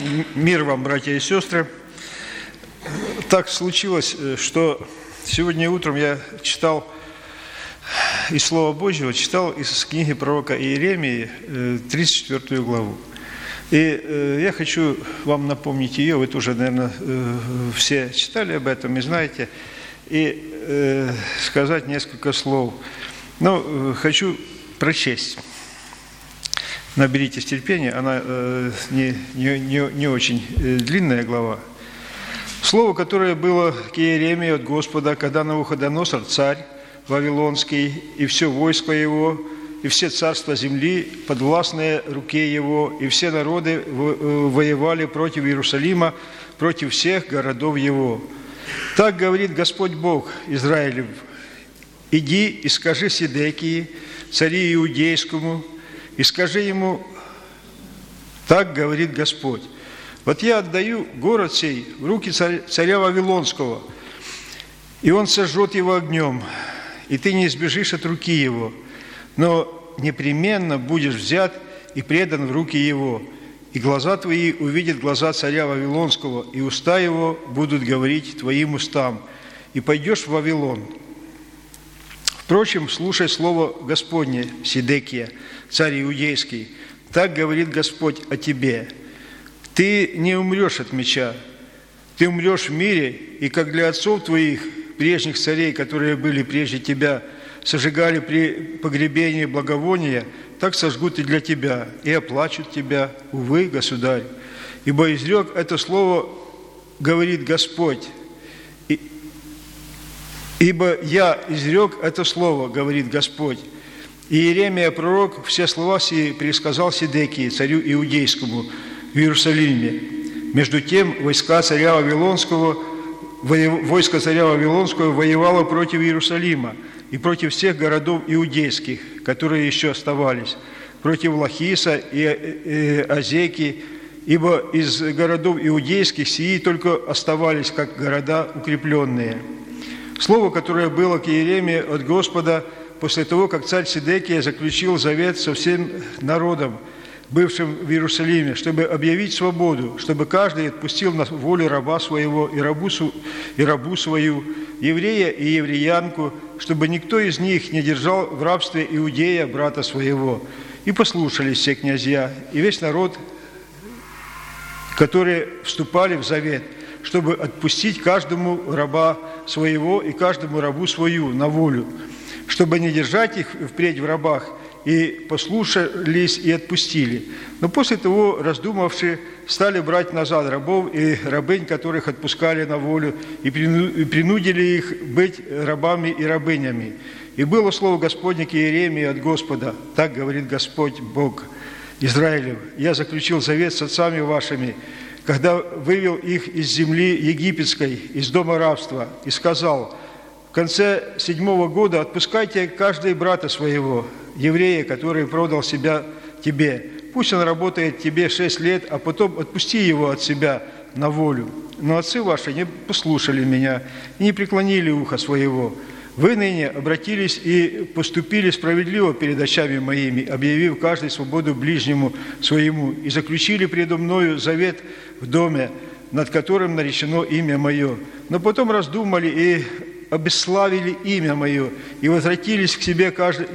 Мир вам, братья и сестры. Так случилось, что сегодня утром я читал из Слова Божьего, читал из книги пророка Иеремии 34 главу. И я хочу вам напомнить ее, вы тоже, наверное, все читали об этом и знаете, и сказать несколько слов. Но хочу прочесть. Наберитесь терпения, она не очень длинная глава. Слово, которое было к Иеремии от Господа, когда Навуходоносор, царь Вавилонский, и все войско его, и все царства земли, подвластные руке его, и все народы воевали против Иерусалима, против всех городов его. Так говорит Господь Бог Израилев: «Иди и скажи Сидекии, цари Иудейскому, и скажи ему, так говорит Господь: вот я отдаю город сей в руки царя Вавилонского, и он сожжет его огнем, и ты не избежишь от руки его, но непременно будешь взят и предан в руки его, и глаза твои увидят глаза царя Вавилонского, и уста его будут говорить твоим устам, и пойдешь в Вавилон. Впрочем, слушай слово Господне, Сидекия, царь Иудейский, так говорит Господь о тебе: ты не умрешь от меча, ты умрешь в мире, и как для отцов твоих, прежних царей, которые были прежде тебя, сожигали при погребении благовония, так сожгут и для тебя, и оплачут тебя, увы, государь. Ибо изрек это слово, говорит Господь, ибо я изрек это слово, говорит Господь. И Иеремия пророк все слова сии пересказал Сидекии, царю Иудейскому, в Иерусалиме. Между тем войско царя Вавилонского воевало против Иерусалима и против всех городов иудейских, которые еще оставались, против Лахиса и Азеки, ибо из городов иудейских сии только оставались, как города укрепленные. Слово, которое было к Иеремии от Господа после того, как царь Сидекия заключил завет со всем народом, бывшим в Иерусалиме, чтобы объявить свободу, чтобы каждый отпустил на волю раба своего и рабу свою, еврея и евреянку, чтобы никто из них не держал в рабстве иудея, брата своего. И послушались все князья и весь народ, которые вступали в завет, чтобы отпустить каждому раба своего и каждому рабу свою на волю, чтобы не держать их впредь в рабах, и послушались и отпустили. Но после того, раздумавши, стали брать назад рабов и рабынь, которых отпускали на волю, и принудили их быть рабами и рабынями. И было слово Господне к Иеремии от Господа: так говорит Господь Бог Израилев: я заключил завет с отцами вашими, когда вывел их из земли египетской, из дома рабства, и сказал: в конце 7-го года отпускайте каждый брата своего, еврея, который продал себя тебе. Пусть он работает тебе 6 лет, а потом отпусти его от себя на волю. Но отцы ваши не послушали меня и не преклонили ухо своего. Вы ныне обратились и поступили справедливо перед очами моими, объявив каждый свободу ближнему своему, и заключили предо мною завет в доме, над которым наречено имя мое. Но потом раздумали и обесславили имя мое, и возвратили к себе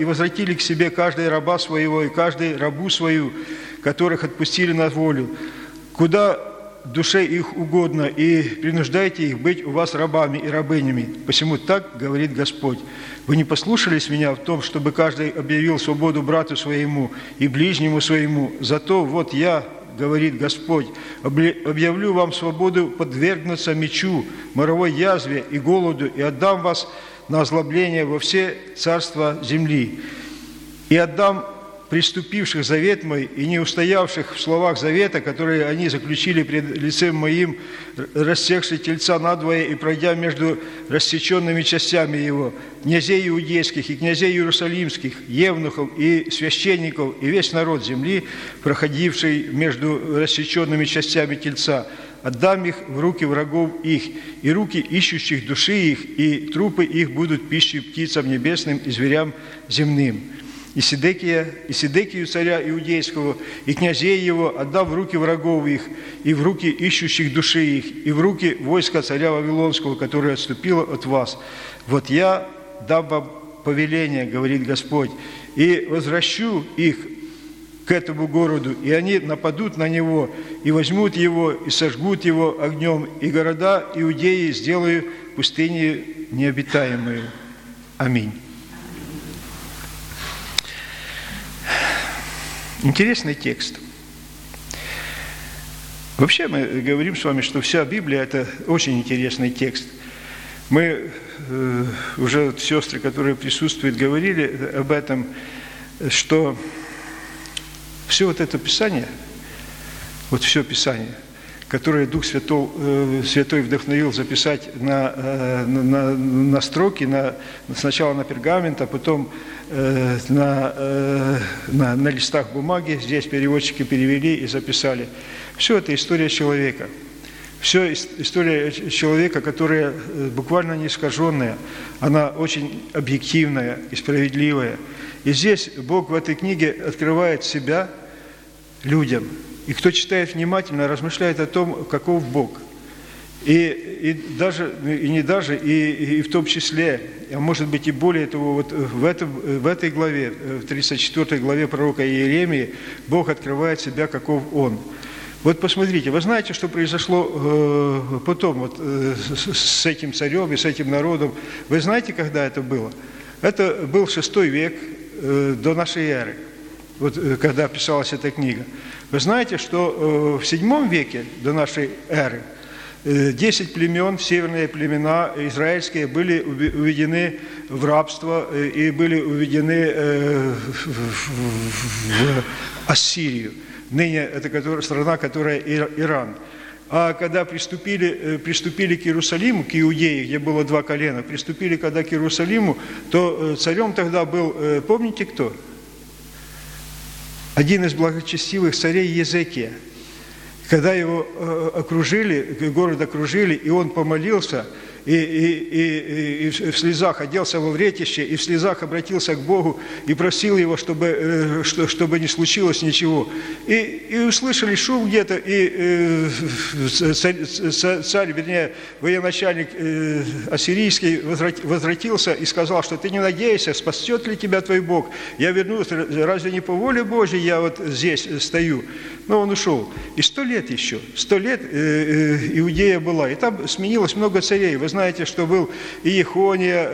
каждый раба своего и каждый рабу свою, которых отпустили на волю, куда душе их угодно, и принуждайте их быть у вас рабами и рабынями. Посему так говорит Господь: вы не послушались меня в том, чтобы каждый объявил свободу брату своему и ближнему своему, зато вот я, говорит Господь, объявлю вам свободу подвергнуться мечу, моровой язве и голоду, и отдам вас на озлобление во все царства земли. И отдам приступивших завет мой и не устоявших в словах завета, которые они заключили пред лицем моим, рассекши тельца надвое и пройдя между рассеченными частями его, князей иудейских и князей иерусалимских, евнухов и священников, и весь народ земли, проходивший между рассеченными частями тельца, отдам их в руки врагов их, и руки ищущих души их, и трупы их будут пищей птицам небесным и зверям земным. и Седекию царя Иудейского, и князей его, отдав в руки врагов их, и в руки ищущих души их, и в руки войска царя Вавилонского, которое отступило от вас. Вот я дам вам повеление, говорит Господь, и возвращу их к этому городу, и они нападут на него, и возьмут его, и сожгут его огнем, и города Иудеи сделаю пустыней необитаемую. Аминь. Интересный текст. Вообще мы говорим с вами, что вся Библия – это очень интересный текст. Мы уже сестры, которые присутствуют, говорили об этом, что все вот это Писание, вот все Писание, которое Дух Святой вдохновил записать на строки, сначала на пергамент, а потом на листах бумаги, здесь переводчики перевели и записали. Все это история человека. Все история человека, которая буквально не искаженная, она очень объективная и справедливая. И здесь Бог в этой книге открывает себя людям. И кто читает внимательно, размышляет о том, каков Бог. И в том числе, а может быть и более того, вот в этой главе, в 34 главе пророка Иеремии, Бог открывает себя, каков Он. Вот посмотрите, вы знаете, что произошло потом вот, с этим царем и с этим народом? Вы знаете, когда это было? Это был 6 век до нашей эры, вот, когда писалась эта книга. Вы знаете, что в 7 веке до нашей эры 10 племен, северные племена израильские, были уведены в рабство и были уведены в Ассирию. Ныне это страна, которая Иран. А когда приступили к Иерусалиму, к Иудее, где было 2 колена, приступили когда к Иерусалиму, то царем тогда был, помните кто? Один из благочестивых царей Езекия. Когда его окружили, город окружили, и он помолился, и в слезах оделся во вретище, и в слезах обратился к Богу, и просил его, чтобы не случилось ничего. И услышали шум где-то, и царь, вернее, военачальник ассирийский возвратился и сказал, что ты не надейся, спасет ли тебя твой Бог. Я вернусь, разве не по воле Божьей я вот здесь стою? Но он ушел. И 100 лет еще, 100 лет Иудея была. И там сменилось много царей. Вы знаете, что был Иехония,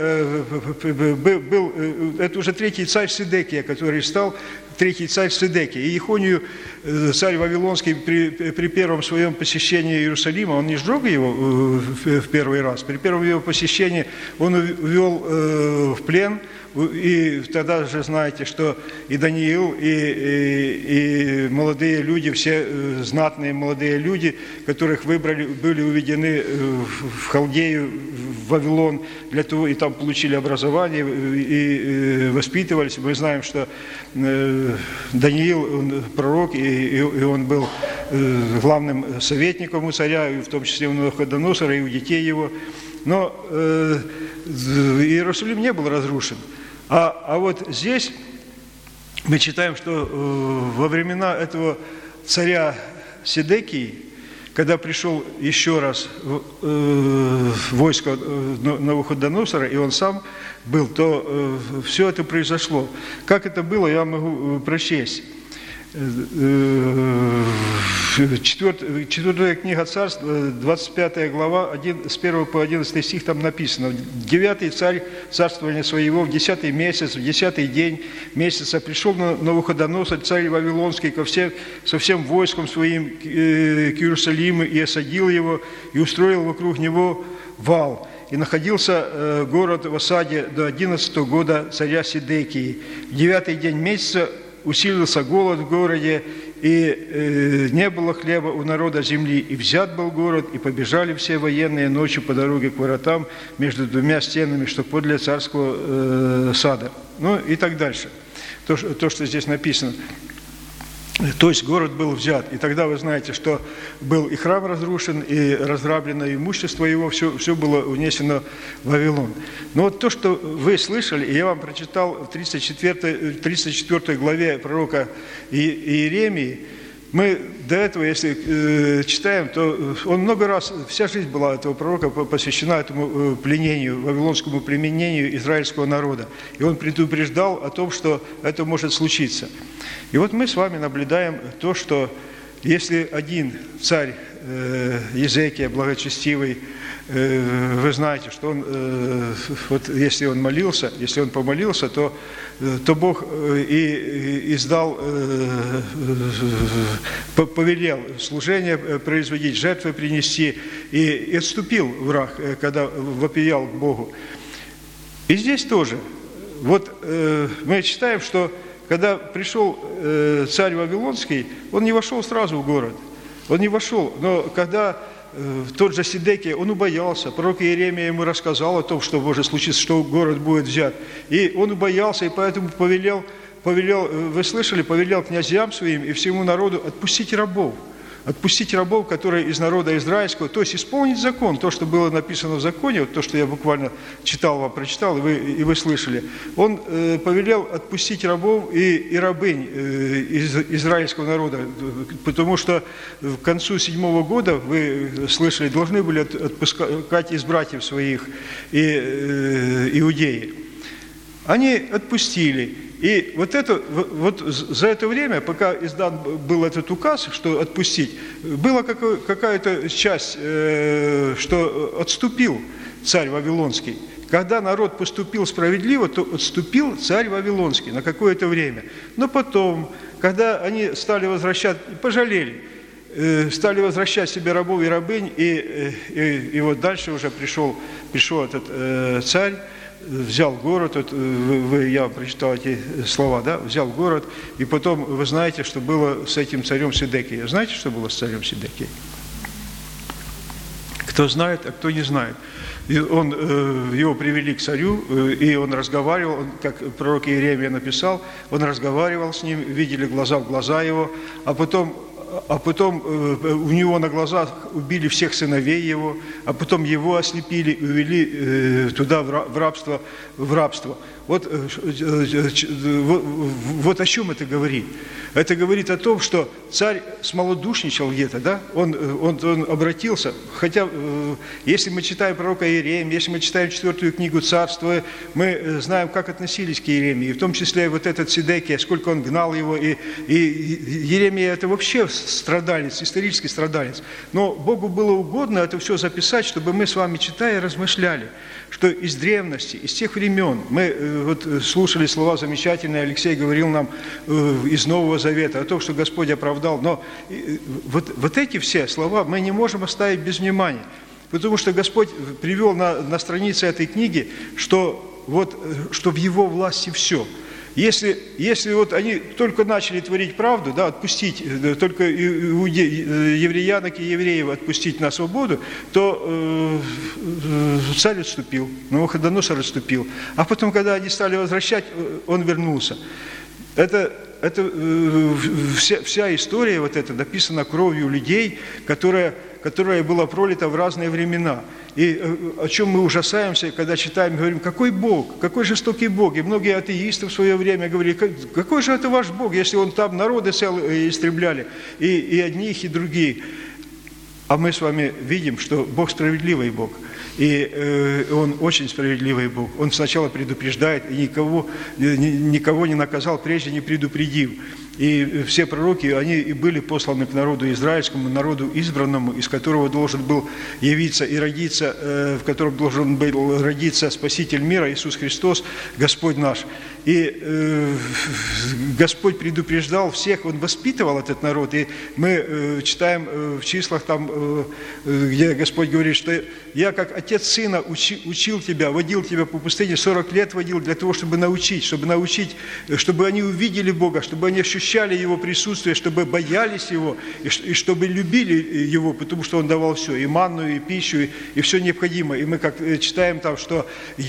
это уже 3-й царь Седекия, который стал 3-й царь Седекия. И Иехонию царь Вавилонский при первом своем посещении Иерусалима, он не сжег его в первый раз, при первом его посещении он увел в плен. И тогда же знаете, что и Даниил, и молодые люди, все знатные молодые люди, которых выбрали, были уведены в Халдею, в Вавилон, для того, и там получили образование, и воспитывались. Мы знаем, что Даниил, он пророк, и он был главным советником у царя, в том числе у Навуходоносора, и у детей его. Но Иерусалим не был разрушен. А вот здесь мы читаем, что во времена этого царя Седекии, когда пришел еще раз войско Навуходоносора, и он сам был, то все это произошло. Как это было, я могу прочесть. 4 книга Царств, 25 глава, с 1 по 11 стих там написано. 9-й царь царствования своего, в 10-й месяц, в 10-й день месяца пришел Навуходоносор, царь Вавилонский, со всем войском своим к Иерусалиму, и осадил его, и устроил вокруг него вал. И находился город в осаде до 11-го года царя Седекии. В 9-й день месяца усилился голод в городе, и не было хлеба у народа земли, и взят был город, и побежали все военные ночью по дороге к воротам между 2 стенами, что подле царского сада. Ну и так дальше. То, что здесь написано. То есть город был взят. И тогда вы знаете, что был и храм разрушен, и разграблено имущество его, все было унесено в Вавилон. Но вот то, что вы слышали, и я вам прочитал в 34 главе пророка Иеремии, мы до этого, если читаем, то он много раз, вся жизнь была этого пророка посвящена этому пленению, вавилонскому пленению израильского народа. И он предупреждал о том, что это может случиться. И вот мы с вами наблюдаем то, что если один царь Езекия, благочестивый, вы знаете, что он, вот если он помолился, то Бог и повелел служение производить, жертвы принести, и отступил враг, когда вопиял к Богу. И здесь тоже. Вот мы читаем, что когда пришел царь Вавилонский, он не вошел сразу в город. Он не вошел, но когда тот же Сидекия, он убоялся. Пророк Иеремия ему рассказал о том, что может случиться, что город будет взят. И он убоялся, и поэтому повелел, вы слышали, повелел князьям своим и всему народу отпустить рабов, которые из народа израильского, то есть исполнить закон, то, что было написано в законе, вот то, что я буквально прочитал, и вы слышали. Он повелел отпустить рабов и рабынь из израильского народа, потому что к концу 7 года, вы слышали, должны были отпускать из братьев своих иудеи. Они отпустили. И вот за это время, пока издан был этот указ, что отпустить, была какая-то часть, что отступил царь Вавилонский. Когда народ поступил справедливо, то отступил царь Вавилонский на какое-то время. Но потом, когда они стали возвращать, пожалели, стали возвращать себе рабов и рабынь, и вот дальше уже пришел этот царь, взял город, я вам прочитал эти слова, да, взял город, и потом вы знаете, что было с этим царем Сидекией. Знаете, что было с царем Сидекией? Кто знает, а кто не знает. Его привели к царю, и он разговаривал, как пророк Иеремия написал, он разговаривал с ним, видели глаза в глаза его, а потом у него на глазах убили всех сыновей его, а потом его ослепили и увели туда в рабство. Вот о чем это говорит? Это говорит о том, что царь смолодушничал где-то, да? Он обратился, хотя если мы читаем пророка Иеремию, если мы читаем 4 книгу Царства, мы знаем, как относились к Иеремии, в том числе вот этот Сидекия, сколько он гнал его, и Иеремия это вообще страдалец, исторический страдалец. Но Богу было угодно это все записать, чтобы мы с вами, читая, размышляли, что из древности, из тех времен, мы вот слушали слова замечательные, Алексей говорил нам из Нового Завета о том, что Господь оправдал, но вот эти все слова мы не можем оставить без внимания, потому что Господь привел на странице этой книги, что в Его власти все. Если вот они только начали творить правду, да, отпустить, только евреянок и евреев отпустить на свободу, то царь отступил, Навуходоносор отступил. А потом, когда они стали возвращать, он вернулся. Это вся история вот эта написана кровью людей, которая была пролита в разные времена. И о чем мы ужасаемся, когда читаем, говорим, какой Бог, какой жестокий Бог. И многие атеисты в свое время говорили, какой же это ваш Бог, если он там народы целые истребляли, и одних, и других. А мы с вами видим, что Бог справедливый Бог. И Он очень справедливый Бог. Он сначала предупреждает, и никого не наказал, прежде не предупредив. И все пророки, они и были посланы к народу израильскому, народу избранному, из которого должен был явиться и родиться, в котором должен был родиться Спаситель мира, Иисус Христос, Господь наш. И Господь предупреждал всех, Он воспитывал этот народ. И мы читаем в числах там, где Господь говорит, что «Я, как отец сына, учил тебя, водил тебя по пустыне, 40 лет водил для того, чтобы научить, чтобы они увидели Бога, чтобы они ощущали ощущали Его присутствие, чтобы боялись Его, и чтобы любили Его, потому что Он давал все, и манну, и пищу, и все необходимое. И мы как читаем там, что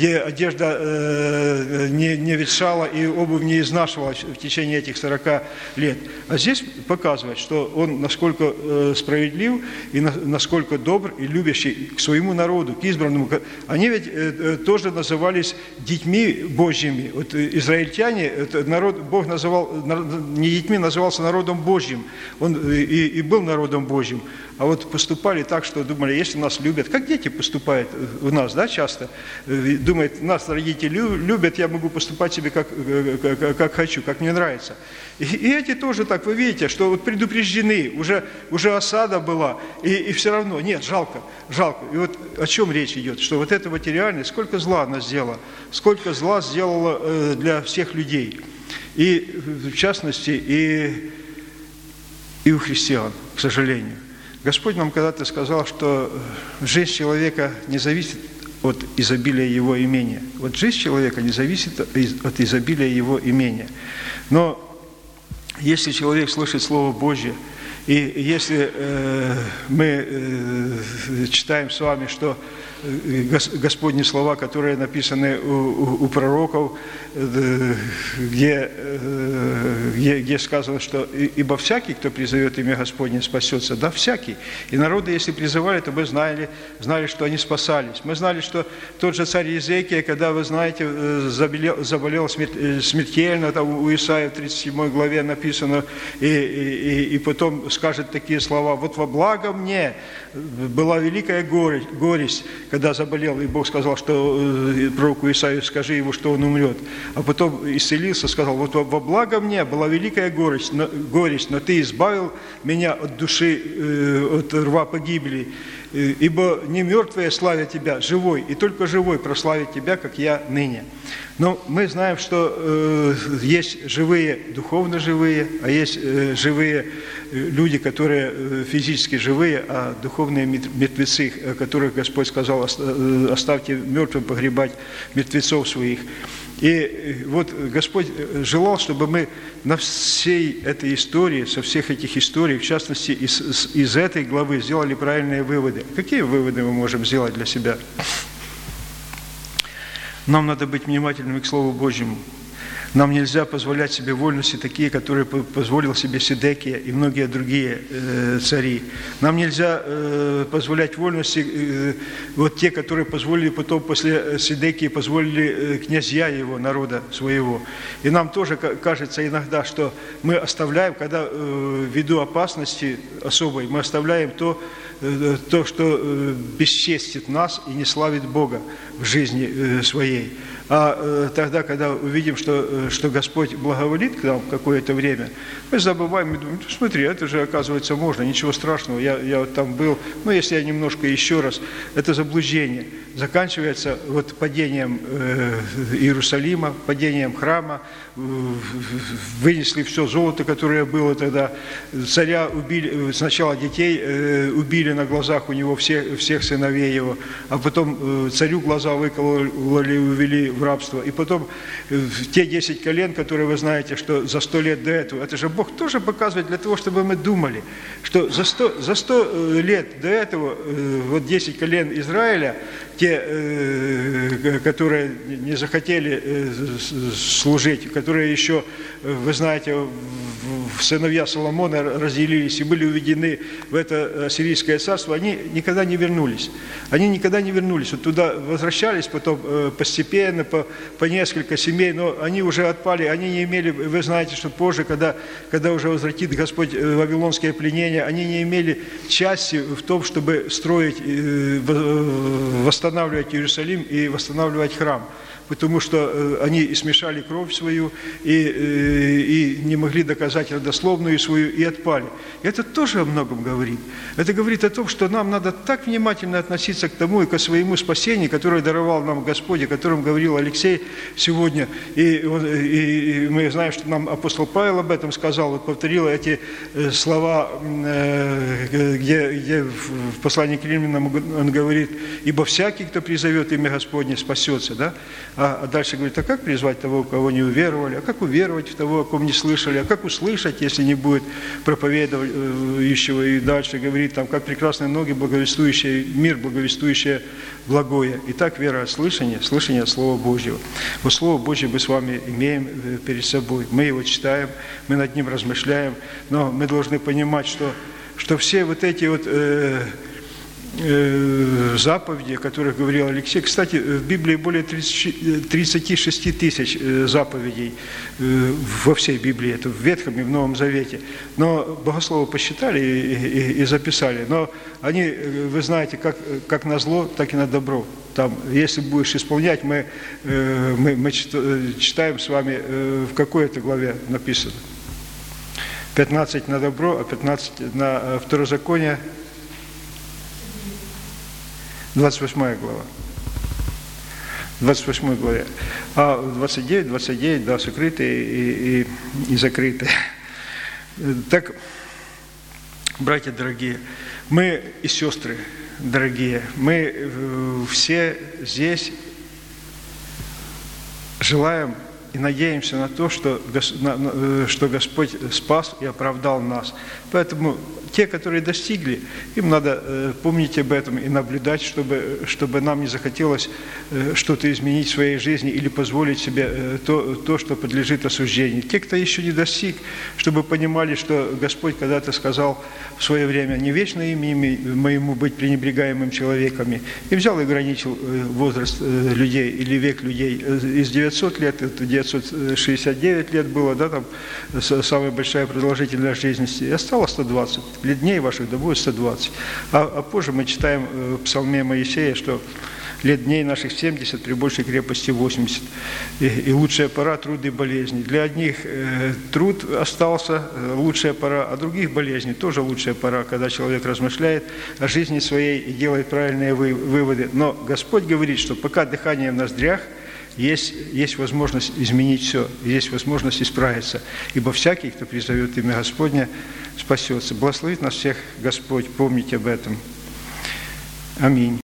одежда не ветшала, и обувь не изнашивала в течение этих 40 лет. А здесь показывает, что Он насколько справедлив, и насколько добр, и любящий к своему народу, к избранному. Они ведь тоже назывались детьми Божьими. Вот израильтяне, народ, Бог называл, не детьми, назывался народом Божьим. Он и был народом Божьим. А вот поступали так, что думали, если нас любят, как дети поступают у нас, да, часто, думают, нас родители любят, я могу поступать себе как хочу, как мне нравится. И эти тоже так, вы видите, что вот предупреждены, уже осада была, и все равно, нет, жалко. И вот о чем речь идет, что вот это материальное, сколько зла она сделала, сколько зла сделала для всех людей. И в частности, и у христиан, к сожалению. Господь нам когда-то сказал, что жизнь человека не зависит от изобилия его имения. Вот жизнь человека не зависит от изобилия его имения. Но если человек слышит Слово Божье, и если мы читаем с вами, что Господни слова, которые написаны у пророков, где сказано, что «Ибо всякий, кто призовет имя Господне, спасется». Да, всякий. И народы, если призывали, то мы знали, что они спасались. Мы знали, что тот же царь Иезекия, когда, вы знаете, заболел смертельно, там у Исаии в 37 главе написано, и потом скажет такие слова: «Вот во благо мне была великая горесть, когда заболел, и Бог сказал, что пророку Исаию скажи ему, что он умрет. А потом исцелился, сказал: вот во благо мне была великая горесть, но ты избавил меня от души, от рва погибели. Ибо не мертвые славят тебя, живой, и только живой прославит тебя, как я ныне». Но мы знаем, что есть живые, духовно живые, а есть живые люди, которые физически живые, а духовные мертвецы, о которых Господь сказал: оставьте мертвым погребать мертвецов своих. И вот Господь желал, чтобы мы на всей этой истории, со всех этих историй, в частности, из этой главы сделали правильные выводы. Какие выводы мы можем сделать для себя? Нам надо быть внимательными к Слову Божьему. Нам нельзя позволять себе вольности такие, которые позволил себе Седекия и многие другие цари. Нам нельзя позволять вольности вот те, которые позволили потом после Седекии, позволили князья его, народа своего. И нам тоже кажется иногда, что мы оставляем, когда ввиду опасности особой, мы оставляем то, что бесчестит нас и не славит Бога в жизни своей. А тогда, когда увидим, что Господь благоволит к нам какое-то время, мы забываем и думаем: ну, смотри, это же, оказывается, можно, ничего страшного, я вот там был, ну, если я немножко еще раз, это заблуждение. Заканчивается вот падением Иерусалима, падением храма, вынесли все золото, которое было тогда, царя убили, сначала детей убили на глазах у него, всех сыновей его, а потом царю глаза выкололи и увели в рабство. И потом те 10 колен, которые вы знаете, что за 100 лет до этого, это же Бог тоже показывает для того, чтобы мы думали, что за 100 лет до этого вот 10 колен Израиля, те, которые не захотели служить, которые еще, вы знаете, сыновья Соломона разделились и были уведены в это ассирийское царство, они никогда не вернулись. Вот туда возвращались потом постепенно, по несколько семей, но они уже отпали, они не имели, вы знаете, что позже, когда уже возвратит Господь вавилонское пленение, они не имели части в том, чтобы строить, восстанавливать Иерусалим и восстанавливать храм. Потому что они и смешали кровь свою, и не могли доказать родословную свою, и отпали. И это тоже о многом говорит. Это говорит о том, что нам надо так внимательно относиться к тому и к своему спасению, которое даровал нам Господь, о котором говорил Алексей сегодня. И мы знаем, что нам апостол Павел об этом сказал, вот повторил эти слова, где в послании к Римлянам он говорит: «Ибо всякий, кто призовет имя Господне, спасется». Да? А дальше говорит, а как призвать того, кого не уверовали, а как уверовать в того, о ком не слышали, а как услышать, если не будет проповедующего, и дальше говорит, там, как прекрасные ноги, благовествующие мир, благовествующие благое. Итак, вера от слышания, слышание от Слова Божьего. Вот Слово Божье мы с вами имеем перед собой. Мы его читаем, мы над ним размышляем, но мы должны понимать, что все вот эти вот заповеди, о которых говорил Алексей. Кстати, в Библии более 36 тысяч заповедей во всей Библии, это в Ветхом и в Новом Завете. Но богословы посчитали и записали. Но они, вы знаете, как на зло, так и на добро. Там, если будешь исполнять, мы читаем с вами, в какой это главе написано. 15 на добро, а 15 на Второзаконие. 28 глава. 28 главе. А 29, да, сокрытые и закрытые. Так, братья дорогие, мы и сестры дорогие, мы все здесь желаем и надеемся на то, что Господь спас и оправдал нас. Поэтому те, которые достигли, им надо помнить об этом и наблюдать, чтобы нам не захотелось что-то изменить в своей жизни или позволить себе то, что подлежит осуждению. Те, кто еще не достиг, чтобы понимали, что Господь когда-то сказал в свое время, не вечно имя моему быть пренебрегаемым человеками, и взял и ограничил возраст людей или век людей из 900 лет, это 969 лет было, да, там самая большая продолжительность жизни, и осталось 120. Лет дней ваших да будет 120. А позже мы читаем в Псалме Моисея, что лет дней наших 70, при большей крепости 80. И лучшая пора – труд и болезни. Для одних труд остался, лучшая пора, а других болезней тоже лучшая пора, когда человек размышляет о жизни своей и делает правильные выводы. Но Господь говорит, что пока дыхание в ноздрях, есть возможность изменить все, есть возможность исправиться. Ибо всякий, кто призовет имя Господне, спасется. Благословит нас всех Господь, помните об этом. Аминь.